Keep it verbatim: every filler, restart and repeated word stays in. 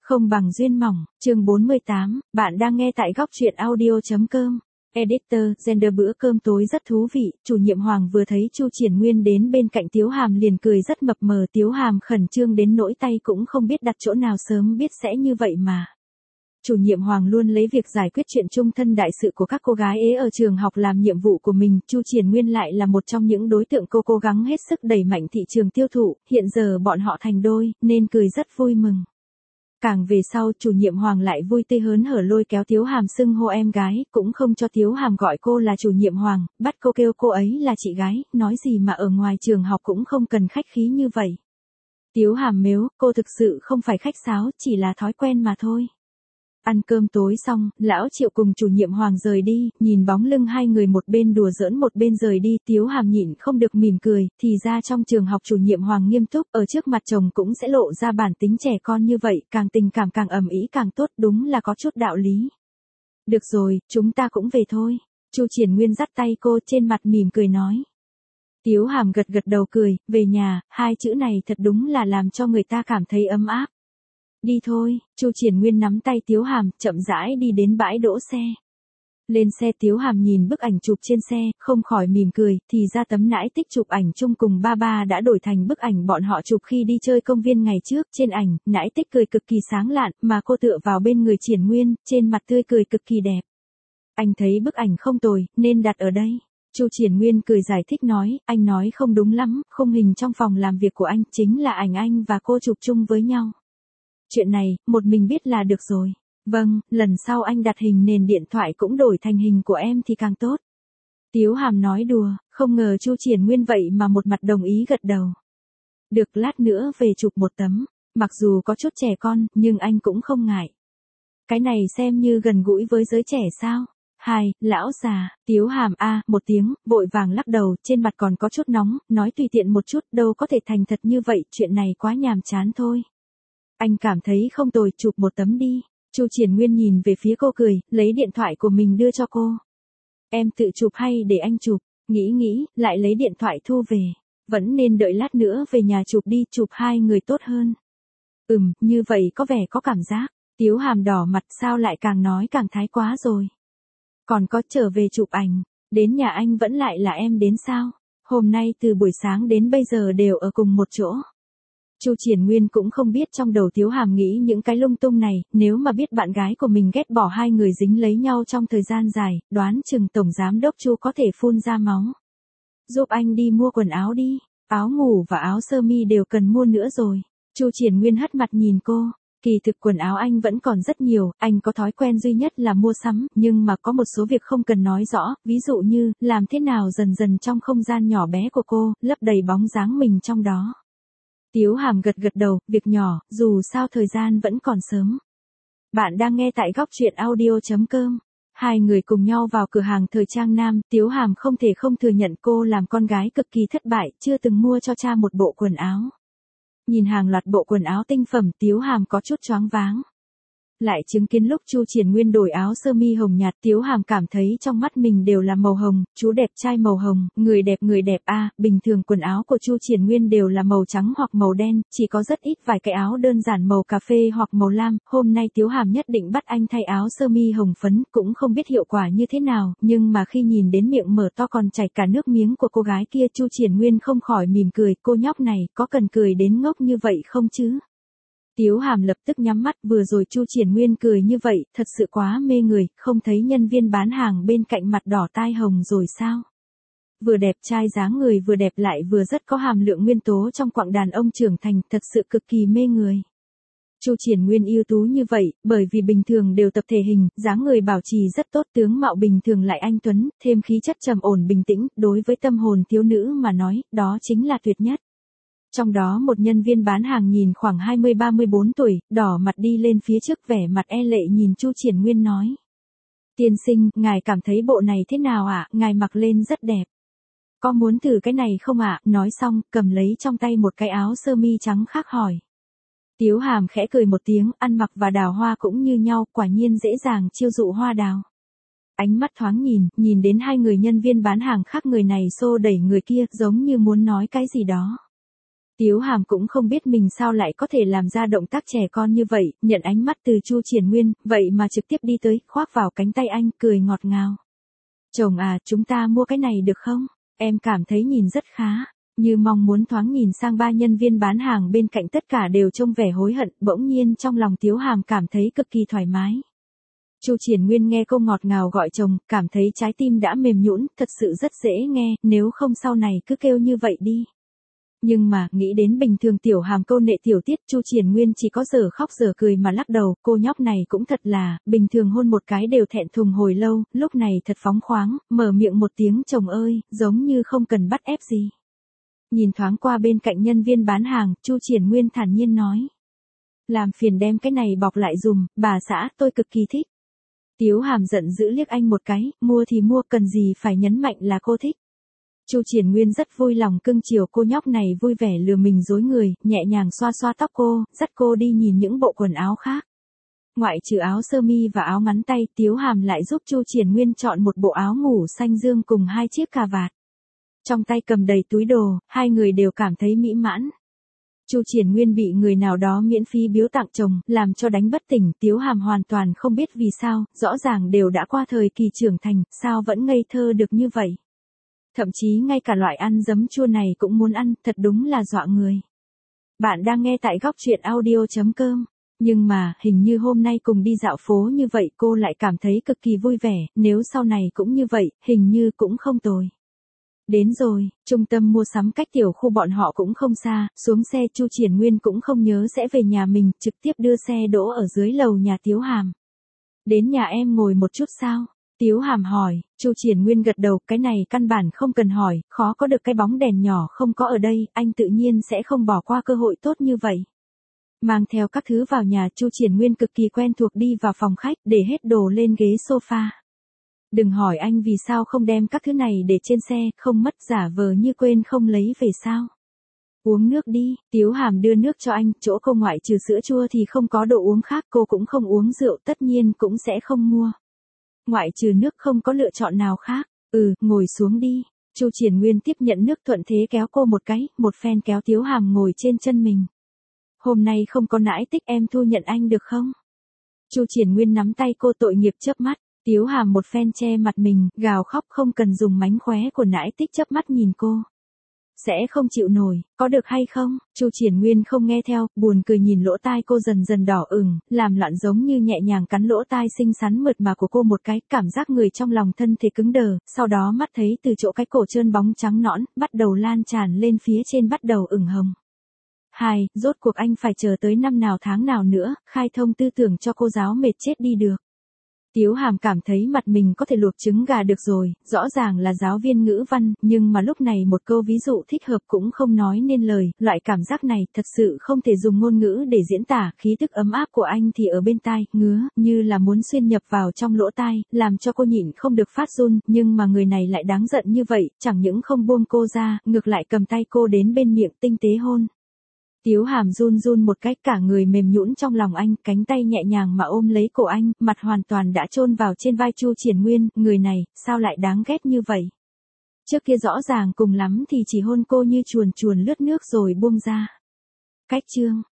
Không bằng duyên mỏng, chương bốn mươi tám, bạn đang nghe tại góc truyện audio.com. Editor, gender bữa cơm tối rất thú vị, chủ nhiệm Hoàng vừa thấy Chu Triển Nguyên đến bên cạnh Tiếu Hàm liền cười rất mập mờ. Tiếu Hàm khẩn trương đến nỗi tay cũng không biết đặt chỗ nào, sớm biết sẽ như vậy mà. Chủ nhiệm Hoàng luôn lấy việc giải quyết chuyện chung thân đại sự của các cô gái ế ở trường học làm nhiệm vụ của mình. Chu Triển Nguyên lại là một trong những đối tượng cô cố gắng hết sức đẩy mạnh thị trường tiêu thụ, hiện giờ bọn họ thành đôi, nên cười rất vui mừng. Càng về sau, chủ nhiệm Hoàng lại vui tươi hớn hở lôi kéo Tiếu Hàm xưng hô em gái, cũng không cho Tiếu Hàm gọi cô là chủ nhiệm Hoàng, bắt cô kêu cô ấy là chị gái, nói gì mà ở ngoài trường học cũng không cần khách khí như vậy. Tiếu Hàm mếu, cô thực sự không phải khách sáo, chỉ là thói quen mà thôi. Ăn cơm tối xong, lão Triệu cùng chủ nhiệm Hoàng rời đi, nhìn bóng lưng hai người một bên đùa giỡn một bên rời đi, Tiếu Hàm nhịn không được mỉm cười, thì ra trong trường học chủ nhiệm Hoàng nghiêm túc, ở trước mặt chồng cũng sẽ lộ ra bản tính trẻ con như vậy, càng tình cảm càng ầm ĩ càng tốt, đúng là có chút đạo lý. Được rồi, chúng ta cũng về thôi. Chu Triển Nguyên dắt tay cô, trên mặt mỉm cười nói. Tiếu Hàm gật gật đầu cười, về nhà, hai chữ này thật đúng là làm cho người ta cảm thấy ấm áp. Đi thôi, Chu Triển Nguyên nắm tay Tiếu Hàm, chậm rãi đi đến bãi đỗ xe. Lên xe, Tiếu Hàm nhìn bức ảnh chụp trên xe, không khỏi mỉm cười, thì ra tấm nãi tích chụp ảnh chung cùng ba ba đã đổi thành bức ảnh bọn họ chụp khi đi chơi công viên ngày trước. Trên ảnh, nãi tích cười cực kỳ sáng lạn, mà cô tựa vào bên người Triển Nguyên, trên mặt tươi cười cực kỳ đẹp. Anh thấy bức ảnh không tồi, nên đặt ở đây. Chu Triển Nguyên cười giải thích nói, anh nói không đúng lắm, khung hình trong phòng làm việc của anh chính là ảnh anh và cô chụp chung với nhau. Chuyện này, một mình biết là được rồi. Vâng, lần sau anh đặt hình nền điện thoại cũng đổi thành hình của em thì càng tốt. Tiếu Hàm nói đùa, không ngờ Chu Triển Nguyên vậy mà một mặt đồng ý gật đầu. Được, lát nữa về chụp một tấm, mặc dù có chút trẻ con, nhưng anh cũng không ngại. Cái này xem như gần gũi với giới trẻ sao? Hai, lão già, Tiếu Hàm a một tiếng, vội vàng lắc đầu, trên mặt còn có chút nóng, nói tùy tiện một chút, đâu có thể thành thật như vậy, chuyện này quá nhàm chán thôi. Anh cảm thấy không tồi, chụp một tấm đi. Chu Triển Nguyên nhìn về phía cô cười, lấy điện thoại của mình đưa cho cô. Em tự chụp hay để anh chụp? Nghĩ nghĩ, lại lấy điện thoại thu về. Vẫn nên đợi lát nữa về nhà chụp đi, chụp hai người tốt hơn. Ừm, như vậy có vẻ có cảm giác. Tiếu Hàm đỏ mặt, sao lại càng nói càng thái quá rồi. Còn có trở về chụp ảnh, đến nhà anh vẫn lại là em đến sao? Hôm nay từ buổi sáng đến bây giờ đều ở cùng một chỗ. Chu Triển Nguyên cũng không biết trong đầu Tiếu Hàm nghĩ những cái lung tung này, nếu mà biết bạn gái của mình ghét bỏ hai người dính lấy nhau trong thời gian dài, đoán chừng tổng giám đốc Chu có thể phun ra máu. Giúp anh đi mua quần áo đi, áo ngủ và áo sơ mi đều cần mua nữa rồi. Chu Triển Nguyên hất mặt nhìn cô, kỳ thực quần áo anh vẫn còn rất nhiều, anh có thói quen duy nhất là mua sắm, nhưng mà có một số việc không cần nói rõ, ví dụ như, làm thế nào dần dần trong không gian nhỏ bé của cô, lấp đầy bóng dáng mình trong đó. Tiếu Hàm gật gật đầu, việc nhỏ, dù sao thời gian vẫn còn sớm. Bạn đang nghe tại góc truyện audio.com. Hai người cùng nhau vào cửa hàng thời trang nam, Tiếu Hàm không thể không thừa nhận cô làm con gái cực kỳ thất bại, chưa từng mua cho cha một bộ quần áo. Nhìn hàng loạt bộ quần áo tinh phẩm, Tiếu Hàm có chút choáng váng. Lại chứng kiến lúc Chu Triển Nguyên đổi áo sơ mi hồng nhạt, Tiếu Hàm cảm thấy trong mắt mình đều là màu hồng, chú đẹp trai màu hồng, người đẹp người đẹp a, à, bình thường quần áo của Chu Triển Nguyên đều là màu trắng hoặc màu đen, chỉ có rất ít vài cái áo đơn giản màu cà phê hoặc màu lam, hôm nay Tiếu Hàm nhất định bắt anh thay áo sơ mi hồng phấn, cũng không biết hiệu quả như thế nào, nhưng mà khi nhìn đến miệng mở to còn chảy cả nước miếng của cô gái kia, Chu Triển Nguyên không khỏi mỉm cười, cô nhóc này, có cần cười đến ngốc như vậy không chứ? Tiếu Hàm lập tức nhắm mắt, vừa rồi Chu Triển Nguyên cười như vậy, thật sự quá mê người, không thấy nhân viên bán hàng bên cạnh mặt đỏ tai hồng rồi sao? Vừa đẹp trai dáng người vừa đẹp lại vừa rất có hàm lượng nguyên tố trong quặng đàn ông trưởng thành, thật sự cực kỳ mê người. Chu Triển Nguyên ưu tú như vậy, bởi vì bình thường đều tập thể hình, dáng người bảo trì rất tốt, tướng mạo bình thường lại anh tuấn, thêm khí chất trầm ổn bình tĩnh, đối với tâm hồn thiếu nữ mà nói, đó chính là tuyệt nhất. Trong đó một nhân viên bán hàng nhìn khoảng hai mươi ba mươi bốn tuổi, đỏ mặt đi lên phía trước vẻ mặt e lệ nhìn Chu Triển Nguyên nói. Tiên sinh, ngài cảm thấy bộ này thế nào ạ? À? Ngài mặc lên rất đẹp. Có muốn thử cái này không ạ? À? Nói xong, cầm lấy trong tay một cái áo sơ mi trắng khác hỏi. Tiếu Hàm khẽ cười một tiếng, ăn mặc và đào hoa cũng như nhau, quả nhiên dễ dàng chiêu dụ hoa đào. Ánh mắt thoáng nhìn, nhìn đến hai người nhân viên bán hàng khác, người này xô đẩy người kia, giống như muốn nói cái gì đó. Tiếu Hàm cũng không biết mình sao lại có thể làm ra động tác trẻ con như vậy, nhận ánh mắt từ Chu Triển Nguyên, vậy mà trực tiếp đi tới, khoác vào cánh tay anh, cười ngọt ngào. Chồng à, chúng ta mua cái này được không? Em cảm thấy nhìn rất khá. Như mong muốn thoáng nhìn sang ba nhân viên bán hàng bên cạnh, tất cả đều trông vẻ hối hận, bỗng nhiên trong lòng Tiếu Hàm cảm thấy cực kỳ thoải mái. Chu Triển Nguyên nghe câu ngọt ngào gọi chồng, cảm thấy trái tim đã mềm nhũn, thật sự rất dễ nghe, nếu không sau này cứ kêu như vậy đi. Nhưng mà, nghĩ đến bình thường Tiểu Hàm câu nệ tiểu tiết, Chu Triển Nguyên chỉ có giờ khóc giờ cười mà lắc đầu, cô nhóc này cũng thật là, bình thường hôn một cái đều thẹn thùng hồi lâu, lúc này thật phóng khoáng, mở miệng một tiếng chồng ơi, giống như không cần bắt ép gì. Nhìn thoáng qua bên cạnh nhân viên bán hàng, Chu Triển Nguyên thản nhiên nói. Làm phiền đem cái này bọc lại dùm, bà xã, tôi cực kỳ thích. Tiếu Hàm giận dữ liếc anh một cái, mua thì mua, cần gì phải nhấn mạnh là cô thích. Chu Triển Nguyên rất vui lòng cưng chiều cô nhóc này, vui vẻ lừa mình dối người, nhẹ nhàng xoa xoa tóc cô, dắt cô đi nhìn những bộ quần áo khác. Ngoại trừ áo sơ mi và áo ngắn tay, Tiếu Hàm lại giúp Chu Triển Nguyên chọn một bộ áo ngủ xanh dương cùng hai chiếc cà vạt. Trong tay cầm đầy túi đồ, hai người đều cảm thấy mỹ mãn. Chu Triển Nguyên bị người nào đó miễn phí biếu tặng chồng, làm cho đánh bất tỉnh, Tiếu Hàm hoàn toàn không biết vì sao, rõ ràng đều đã qua thời kỳ trưởng thành, sao vẫn ngây thơ được như vậy. Thậm chí ngay cả loại ăn giấm chua này cũng muốn ăn, thật đúng là dọa người. Bạn đang nghe tại góc truyện audio chấm com. Nhưng mà, hình như hôm nay cùng đi dạo phố như vậy cô lại cảm thấy cực kỳ vui vẻ, nếu sau này cũng như vậy, hình như cũng không tồi. Đến rồi, trung tâm mua sắm cách tiểu khu bọn họ cũng không xa, xuống xe Chu Triển Nguyên cũng không nhớ sẽ về nhà mình, trực tiếp đưa xe đỗ ở dưới lầu nhà Tiếu Hàm. Đến nhà em ngồi một chút sao? Tiếu Hàm hỏi, Chu Triển Nguyên gật đầu, cái này căn bản không cần hỏi, khó có được cái bóng đèn nhỏ không có ở đây, anh tự nhiên sẽ không bỏ qua cơ hội tốt như vậy. Mang theo các thứ vào nhà, Chu Triển Nguyên cực kỳ quen thuộc đi vào phòng khách, để hết đồ lên ghế sofa. Đừng hỏi anh vì sao không đem các thứ này để trên xe, không mất, giả vờ như quên không lấy về sao. Uống nước đi, Tiếu Hàm đưa nước cho anh, chỗ cô ngoại trừ sữa chua thì không có đồ uống khác, cô cũng không uống rượu, tất nhiên cũng sẽ không mua. Ngoại trừ nước không có lựa chọn nào khác, ừ, ngồi xuống đi. Chu Triển Nguyên tiếp nhận nước thuận thế kéo cô một cái, một phen kéo Tiếu Hàm ngồi trên chân mình. Hôm nay không có nãi tích, em thu nhận anh được không? Chu Triển Nguyên nắm tay cô tội nghiệp chớp mắt. Tiếu Hàm một phen che mặt mình, gào khóc không cần dùng mánh khóe của nãi tích chớp mắt nhìn cô. Sẽ không chịu nổi, có được hay không? Chu Triển Nguyên không nghe theo, buồn cười nhìn lỗ tai cô dần dần đỏ ửng, làm loạn giống như nhẹ nhàng cắn lỗ tai xinh xắn mượt mà của cô một cái, cảm giác người trong lòng thân thể cứng đờ, sau đó mắt thấy từ chỗ cái cổ trơn bóng trắng nõn, bắt đầu lan tràn lên phía trên, bắt đầu ửng hồng. Hai, rốt cuộc anh phải chờ tới năm nào tháng nào nữa, khai thông tư tưởng cho cô giáo mệt chết đi được. Tiếu Hàm cảm thấy mặt mình có thể luộc trứng gà được rồi, rõ ràng là giáo viên ngữ văn, nhưng mà lúc này một câu ví dụ thích hợp cũng không nói nên lời, loại cảm giác này thật sự không thể dùng ngôn ngữ để diễn tả, khí tức ấm áp của anh thì ở bên tai, ngứa, như là muốn xuyên nhập vào trong lỗ tai, làm cho cô nhịn không được phát run, nhưng mà người này lại đáng giận như vậy, chẳng những không buông cô ra, ngược lại cầm tay cô đến bên miệng tinh tế hôn. Tiếu Hàm run run một cách, cả người mềm nhũn trong lòng anh, cánh tay nhẹ nhàng mà ôm lấy cổ anh, mặt hoàn toàn đã chôn vào trên vai Chu Triển Nguyên, người này, sao lại đáng ghét như vậy? Trước kia rõ ràng cùng lắm thì chỉ hôn cô như chuồn chuồn lướt nước rồi buông ra. Cách chương